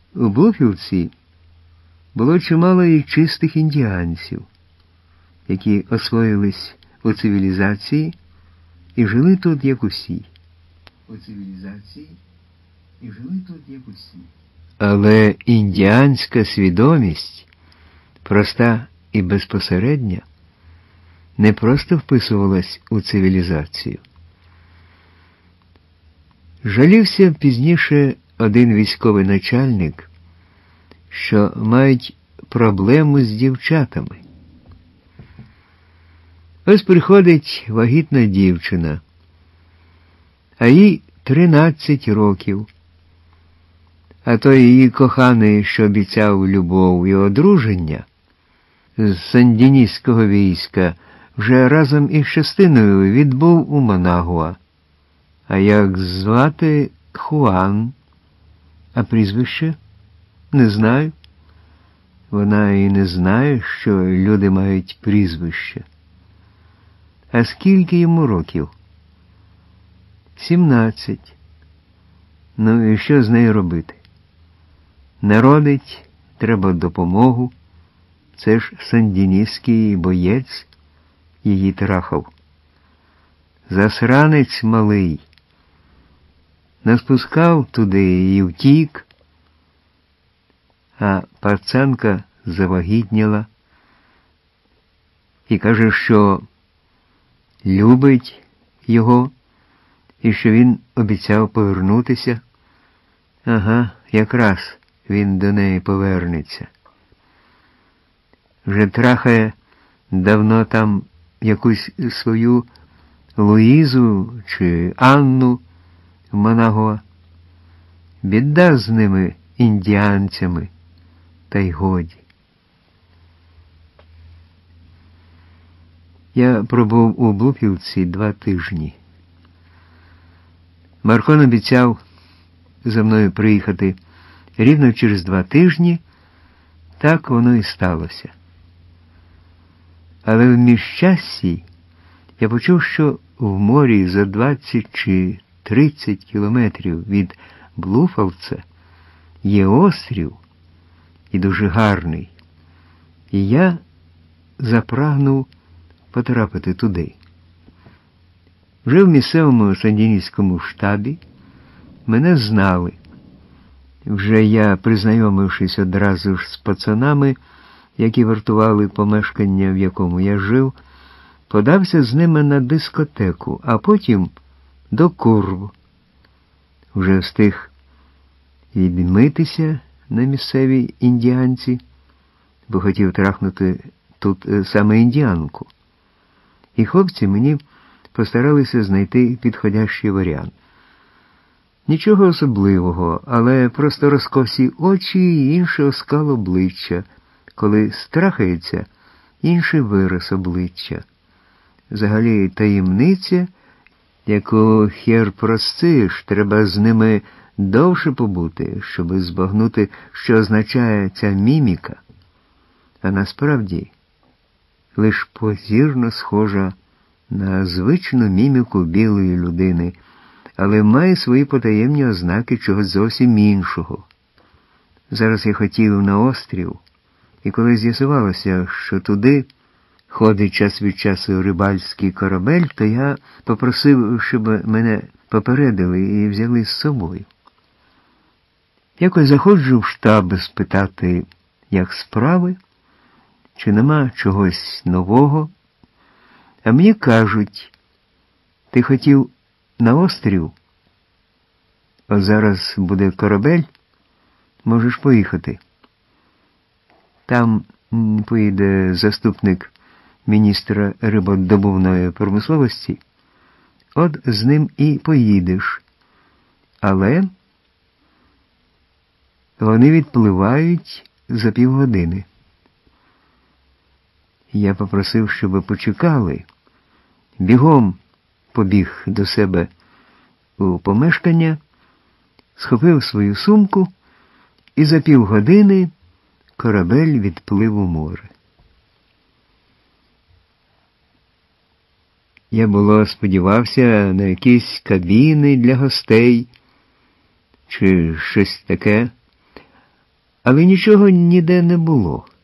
У Блуфілдсі було чимало і чистих індіанців, які освоїлись у цивілізації і жили тут, як усі. Але індіанська свідомість, проста і безпосередня, не просто вписувалась у цивілізацію. Жалівся пізніше один військовий начальник, що мають проблему з дівчатами. Ось приходить вагітна дівчина, а їй 13 років. А той її коханий, що обіцяв любов і одруження, з сандіністського війська, вже разом із частиною відбув у Манагуа. А як звати Хуан, а прізвище? Не знаю. Вона і не знає, що люди мають прізвище. А скільки йому років? 17. Ну і що з нею робити? Народить, треба допомогу. Це ж сандіністський боєць її трахав. Засранець малий. Наспускав туди і втік, а пацанка завагітніла і каже, що любить його і що він обіцяв повернутися. Ага, якраз він до неї повернеться. Вже трахає давно там якусь свою Луїзу чи Анну в Манагуа. Біда з ними, індіанцями, та й годі. Я пробув у Блуфілдсі 2 тижні. Маркон обіцяв за мною приїхати рівно через 2 тижні, так воно і сталося. Але в міжчассі я почув, що в морі за 20 чи 30 кілометрів від Блуфілдса є острів, і дуже гарний. І я запрагнув потрапити туди. Вже в місцевому сандіністському штабі мене знали. Вже я, признайомившись одразу ж з пацанами, які вартували помешкання, в якому я жив, подався з ними на дискотеку, а потім до Курву. Вже встиг відмитися на місцевій індіанці, бо хотів трахнути тут саме індіанку. І хлопці мені постаралися знайти підходящий варіант. Нічого особливого, але просто розкосі очі і інше оскал обличчя. Коли страхається, інший вираз обличчя. Взагалі таємниця, яку хер простиш, треба з ними довше побути, щоби збагнути, що означає ця міміка. А насправді лиш позірно схожа на звичну міміку білої людини, але має свої потаємні ознаки чогось зовсім іншого. Зараз я хотів на острів, і коли з'ясувалося, що туди ходить час від часу рибальський корабель, то я попросив, щоб мене попередили і взяли з собою. Якось заходжу в штаб спитати, як справи, чи нема чогось нового, а мені кажуть, ти хотів на острів? От зараз буде корабель, можеш поїхати. Там поїде заступник міністра рибодобувної промисловості, от з ним і поїдеш. Але вони відпливають за півгодини. Я попросив, щоб почекали. Бігом побіг до себе у помешкання, схопив свою сумку, і за півгодини корабель відплив у море. Я було сподівався на якісь кабіни для гостей чи щось таке, Але нічого ніде не було.